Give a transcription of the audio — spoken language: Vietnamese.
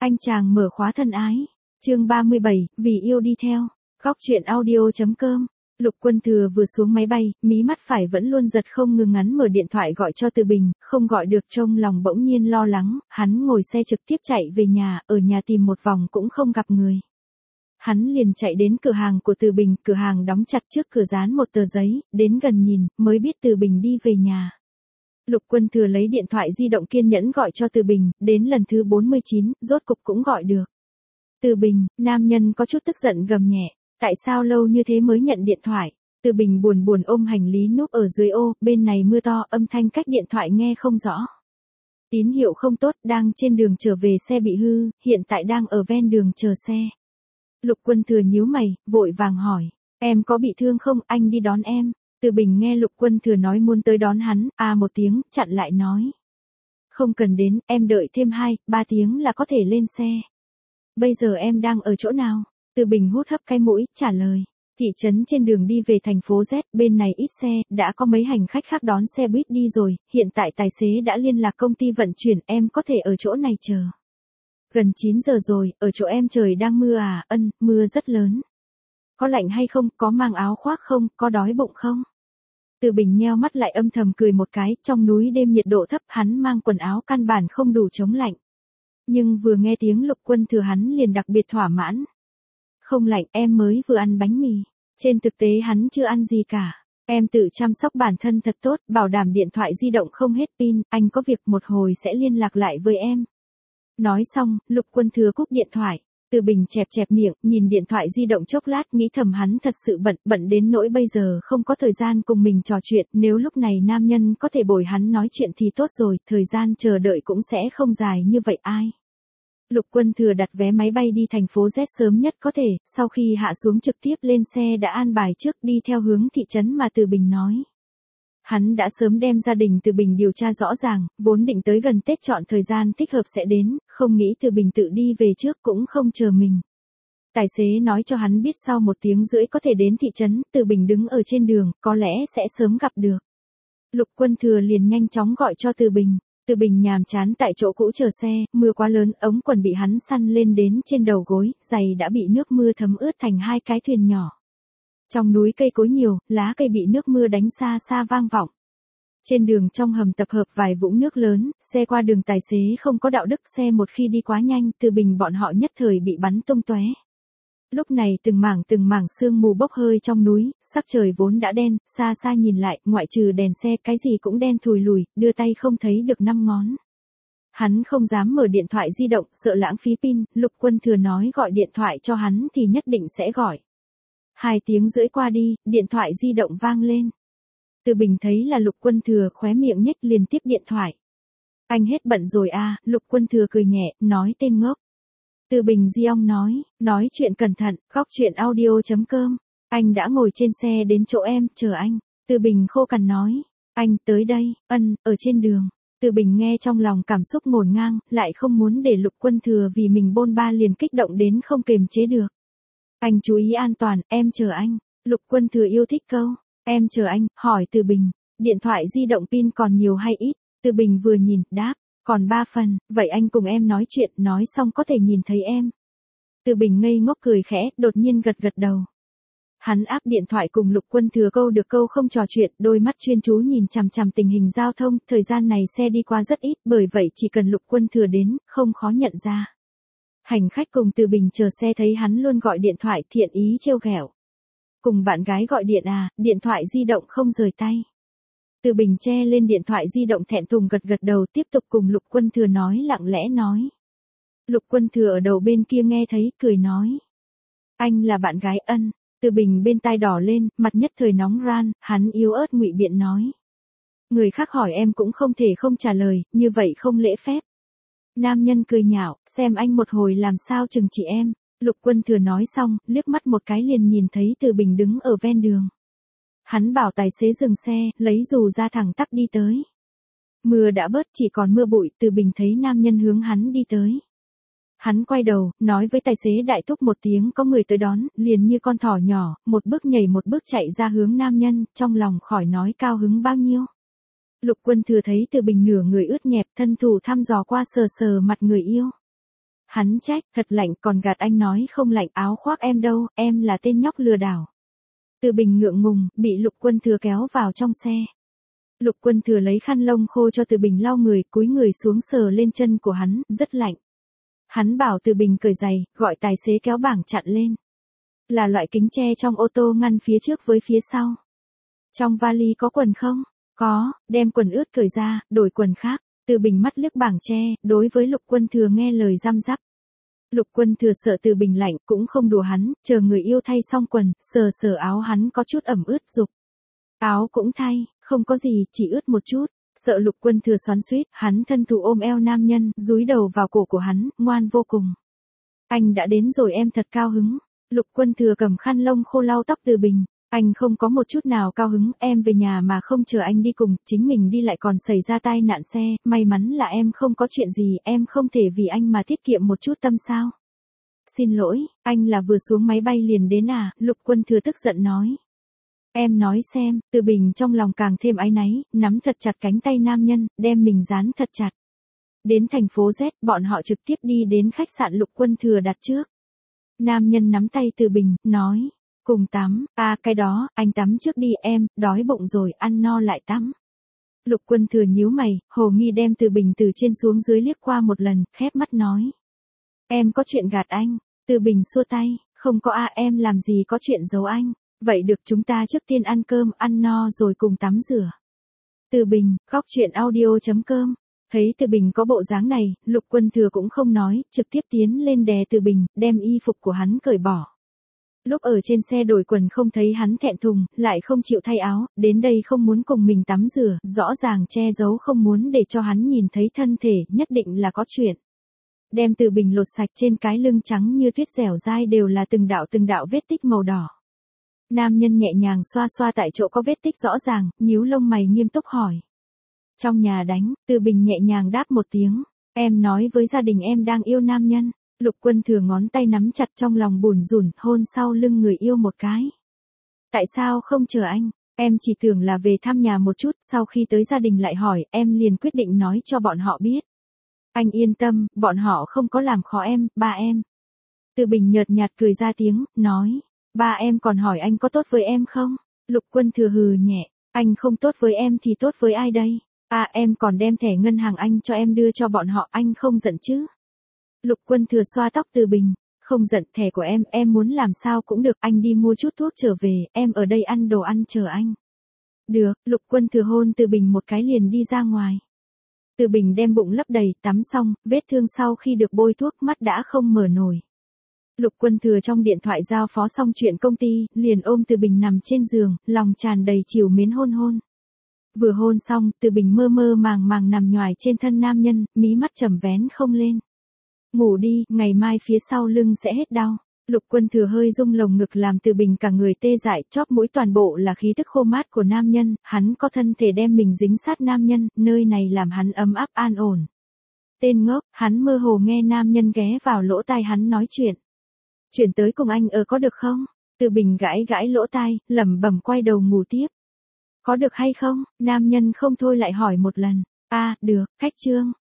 Anh chàng mở khóa thân ái. Chương 37, vì yêu đi theo. Góc truyện audio.com. Lục Quân Thừa vừa xuống máy bay, mí mắt phải vẫn luôn giật không ngừng, ngắn mở điện thoại gọi cho Từ Bình, không gọi được, trong lòng bỗng nhiên lo lắng, hắn ngồi xe trực tiếp chạy về nhà, ở nhà tìm một vòng cũng không gặp người. Hắn liền chạy đến cửa hàng của Từ Bình, cửa hàng đóng chặt, trước cửa dán một tờ giấy, đến gần nhìn, mới biết Từ Bình đi về nhà. Lục Quân Thừa lấy điện thoại di động kiên nhẫn gọi cho Từ Bình, đến lần thứ 49, rốt cục cũng gọi được. Từ Bình, nam nhân có chút tức giận gầm nhẹ, tại sao lâu như thế mới nhận điện thoại? Từ Bình buồn buồn ôm hành lý núp ở dưới ô, bên này mưa to, âm thanh cách điện thoại nghe không rõ. Tín hiệu không tốt, đang trên đường trở về xe bị hư, hiện tại đang ở ven đường chờ xe. Lục Quân Thừa nhíu mày, vội vàng hỏi, em có bị thương không, anh đi đón em. Từ Bình nghe Lục Quân Thừa nói muốn tới đón hắn, một tiếng, chặn lại nói. Không cần đến, em đợi thêm 2-3 tiếng là có thể lên xe. Bây giờ em đang ở chỗ nào? Từ Bình hút hấp cái mũi, trả lời. Thị trấn trên đường đi về thành phố Z, bên này ít xe, đã có mấy hành khách khác đón xe buýt đi rồi, hiện tại tài xế đã liên lạc công ty vận chuyển, em có thể ở chỗ này chờ. Gần 9 giờ rồi, ở chỗ em trời đang mưa à? Mưa rất lớn. Có lạnh hay không, có mang áo khoác không, có đói bụng không? Từ Bình nheo mắt lại âm thầm cười một cái, trong núi đêm nhiệt độ thấp, hắn mang quần áo căn bản không đủ chống lạnh. Nhưng vừa nghe tiếng Lục Quân Thừa hắn liền đặc biệt thỏa mãn. Không lạnh, em mới vừa ăn bánh mì. Trên thực tế hắn chưa ăn gì cả. Em tự chăm sóc bản thân thật tốt, bảo đảm điện thoại di động không hết pin, anh có việc một hồi sẽ liên lạc lại với em. Nói xong, Lục Quân Thừa cúp điện thoại. Từ Bình chẹp chẹp miệng, nhìn điện thoại di động chốc lát, nghĩ thầm hắn thật sự bận đến nỗi bây giờ không có thời gian cùng mình trò chuyện, nếu lúc này nam nhân có thể bồi hắn nói chuyện thì tốt rồi, thời gian chờ đợi cũng sẽ không dài như vậy ai. Lục Quân Thừa đặt vé máy bay đi thành phố Z sớm nhất có thể, sau khi hạ xuống trực tiếp lên xe đã an bài trước đi theo hướng thị trấn mà Từ Bình nói. Hắn đã sớm đem gia đình Từ Bình điều tra rõ ràng, vốn định tới gần Tết chọn thời gian thích hợp sẽ đến, không nghĩ Từ Bình tự đi về trước cũng không chờ mình. Tài xế nói cho hắn biết sau 1 tiếng rưỡi có thể đến thị trấn, Từ Bình đứng ở trên đường, có lẽ sẽ sớm gặp được. Lục Quân Thừa liền nhanh chóng gọi cho Từ Bình. Từ Bình nhàm chán tại chỗ cũ chờ xe, mưa quá lớn, ống quần bị hắn săn lên đến trên đầu gối, giày đã bị nước mưa thấm ướt thành 2 cái thuyền nhỏ. Trong núi cây cối nhiều, lá cây bị nước mưa đánh xa xa vang vọng. Trên đường trong hầm tập hợp vài vũng nước lớn, xe qua đường tài xế không có đạo đức, xe một khi đi quá nhanh, Từ Bình bọn họ nhất thời bị bắn tung tóe. Lúc này từng mảng sương mù bốc hơi trong núi, sắc trời vốn đã đen, xa xa nhìn lại, ngoại trừ đèn xe cái gì cũng đen thùi lùi, đưa tay không thấy được 5 ngón. Hắn không dám mở điện thoại di động, sợ lãng phí pin, Lục Quân Thừa nói gọi điện thoại cho hắn thì nhất định sẽ gọi. 2 tiếng rưỡi qua đi, điện thoại di động vang lên. Từ Bình thấy là Lục Quân Thừa, khóe miệng nhếch liền tiếp điện thoại. Anh hết bận rồi à? Lục Quân Thừa cười nhẹ, nói tên ngốc. Từ Bình di ông nói chuyện cẩn thận, góc truyện audio.com. Anh đã ngồi trên xe đến chỗ em, chờ anh. Từ Bình khô cằn nói. Anh tới đây, ở trên đường. Từ Bình nghe trong lòng cảm xúc ngổn ngang, lại không muốn để Lục Quân Thừa vì mình bôn ba liền kích động đến không kềm chế được. Anh chú ý an toàn, em chờ anh. Lục Quân Thừa yêu thích câu. Em chờ anh, hỏi Từ Bình. Điện thoại di động pin còn nhiều hay ít? Từ Bình vừa nhìn, đáp. Còn 3 phần, vậy anh cùng em nói chuyện, nói xong có thể nhìn thấy em. Từ Bình ngây ngốc cười khẽ, đột nhiên gật đầu. Hắn áp điện thoại cùng Lục Quân Thừa câu được câu không trò chuyện, đôi mắt chuyên chú nhìn chằm chằm tình hình giao thông, thời gian này xe đi qua rất ít, bởi vậy chỉ cần Lục Quân Thừa đến, không khó nhận ra. Hành khách cùng Từ Bình chờ xe thấy hắn luôn gọi điện thoại, thiện ý trêu ghẹo. Cùng bạn gái gọi điện à, điện thoại di động không rời tay. Từ Bình che lên điện thoại di động thẹn thùng gật đầu, tiếp tục cùng Lục Quân Thừa nói, lặng lẽ nói. Lục Quân Thừa ở đầu bên kia nghe thấy, cười nói. Anh là bạn gái Từ Bình bên tai đỏ lên, mặt nhất thời nóng ran, hắn yếu ớt ngụy biện nói. Người khác hỏi em cũng không thể không trả lời, như vậy không lễ phép. Nam nhân cười nhạo, xem anh một hồi làm sao chừng trị em. Lục Quân Thừa nói xong, liếc mắt một cái liền nhìn thấy Từ Bình đứng ở ven đường. Hắn bảo tài xế dừng xe, lấy dù ra thẳng tắp đi tới. Mưa đã bớt, chỉ còn mưa bụi, Từ Bình thấy nam nhân hướng hắn đi tới. Hắn quay đầu, nói với tài xế đại thúc một tiếng có người tới đón, liền như con thỏ nhỏ, một bước nhảy một bước chạy ra hướng nam nhân, trong lòng khỏi nói cao hứng bao nhiêu. Lục Quân Thừa thấy Từ Bình nửa người ướt nhẹp, thân thủ thăm dò qua sờ sờ mặt người yêu. Hắn trách, thật lạnh còn gạt anh nói không lạnh, áo khoác em đâu, em là tên nhóc lừa đảo. Từ Bình ngượng ngùng, bị Lục Quân Thừa kéo vào trong xe. Lục Quân Thừa lấy khăn lông khô cho Từ Bình lau người, cúi người xuống sờ lên chân của hắn, rất lạnh. Hắn bảo Từ Bình cởi giày, gọi tài xế kéo bảng chặn lên. Là loại kính che trong ô tô ngăn phía trước với phía sau. Trong vali có quần không? Có, đem quần ướt cởi ra, đổi quần khác. Từ Bình mắt liếc bảng che, đối với Lục Quân Thừa nghe lời răm rắp. Lục Quân Thừa sợ Từ Bình lạnh, cũng không đùa hắn, chờ người yêu thay xong quần, sờ sờ áo hắn có chút ẩm ướt dục. Áo cũng thay, không có gì, chỉ ướt một chút. Sợ Lục Quân Thừa xoắn xuýt, hắn thân thủ ôm eo nam nhân, dúi đầu vào cổ của hắn, ngoan vô cùng. Anh đã đến rồi, em thật cao hứng. Lục Quân Thừa cầm khăn lông khô lau tóc Từ Bình. Anh không có một chút nào cao hứng, em về nhà mà không chờ anh đi cùng, chính mình đi lại còn xảy ra tai nạn xe, may mắn là em không có chuyện gì, em không thể vì anh mà tiết kiệm một chút tâm sao. Xin lỗi, anh là vừa xuống máy bay liền đến à, Lục Quân Thừa tức giận nói. Em nói xem, Từ Bình trong lòng càng thêm áy náy, nắm thật chặt cánh tay nam nhân, đem mình dán thật chặt. Đến thành phố Z, bọn họ trực tiếp đi đến khách sạn Lục Quân Thừa đặt trước. Nam nhân nắm tay Từ Bình, nói. Cùng tắm, cái đó, anh tắm trước đi em, đói bụng rồi, ăn no lại tắm. Lục Quân Thừa nhíu mày, hồ nghi đem Từ Bình từ trên xuống dưới liếc qua một lần, khép mắt nói. Em có chuyện gạt anh. Từ Bình xua tay, không có em làm gì có chuyện giấu anh. Vậy được, chúng ta trước tiên ăn cơm, ăn no rồi cùng tắm rửa. Từ Bình, góc chuyện audio.com. Thấy Từ Bình có bộ dáng này, Lục Quân Thừa cũng không nói, trực tiếp tiến lên đè Từ Bình, đem y phục của hắn cởi bỏ. Lúc ở trên xe đổi quần không thấy hắn thẹn thùng, lại không chịu thay áo, đến đây không muốn cùng mình tắm rửa, rõ ràng che giấu không muốn để cho hắn nhìn thấy thân thể, nhất định là có chuyện. Đem Từ Bình lột sạch, trên cái lưng trắng như tuyết dẻo dai đều là từng đạo vết tích màu đỏ. Nam nhân nhẹ nhàng xoa xoa tại chỗ có vết tích rõ ràng, nhíu lông mày nghiêm túc hỏi. Trong nhà đánh, Từ Bình nhẹ nhàng đáp một tiếng, em nói với gia đình em đang yêu nam nhân. Lục Quân Thừa ngón tay nắm chặt trong lòng bủn rủn, hôn sau lưng người yêu một cái. Tại sao không chờ anh? Em chỉ tưởng là về thăm nhà một chút, sau khi tới gia đình lại hỏi, em liền quyết định nói cho bọn họ biết. Anh yên tâm, bọn họ không có làm khó em, ba em. Từ Bình nhợt nhạt cười ra tiếng, nói, ba em còn hỏi anh có tốt với em không? Lục Quân Thừa hừ nhẹ, anh không tốt với em thì tốt với ai đây? Em còn đem thẻ ngân hàng anh cho em đưa cho bọn họ, anh không giận chứ? Lục Quân Thừa xoa tóc Từ Bình, không giận, thẻ của em muốn làm sao cũng được, anh đi mua chút thuốc trở về, em ở đây ăn đồ ăn chờ anh. Được, Lục Quân Thừa hôn Từ Bình một cái liền đi ra ngoài. Từ Bình đem bụng lấp đầy, tắm xong, vết thương sau khi được bôi thuốc mắt đã không mở nổi. Lục Quân Thừa trong điện thoại giao phó xong chuyện công ty, liền ôm Từ Bình nằm trên giường, lòng tràn đầy trìu mến hôn. Vừa hôn xong, Từ Bình mơ mơ màng nằm nhoài trên thân nam nhân, mí mắt trầm vén không lên. Ngủ đi, ngày mai phía sau lưng sẽ hết đau. Lục Quân Thừa hơi rung lồng ngực làm Từ Bình cả người tê dại, chóp mũi toàn bộ là khí tức khô mát của nam nhân, hắn có thân thể đem mình dính sát nam nhân, nơi này làm hắn ấm áp an ổn. Tên ngốc, hắn mơ hồ nghe nam nhân ghé vào lỗ tai hắn nói chuyện. Chuyển tới cùng anh ở có được không? Từ Bình gãi lỗ tai, lẩm bẩm quay đầu ngủ tiếp. Có được hay không? Nam nhân không thôi lại hỏi một lần. Được, khách trương.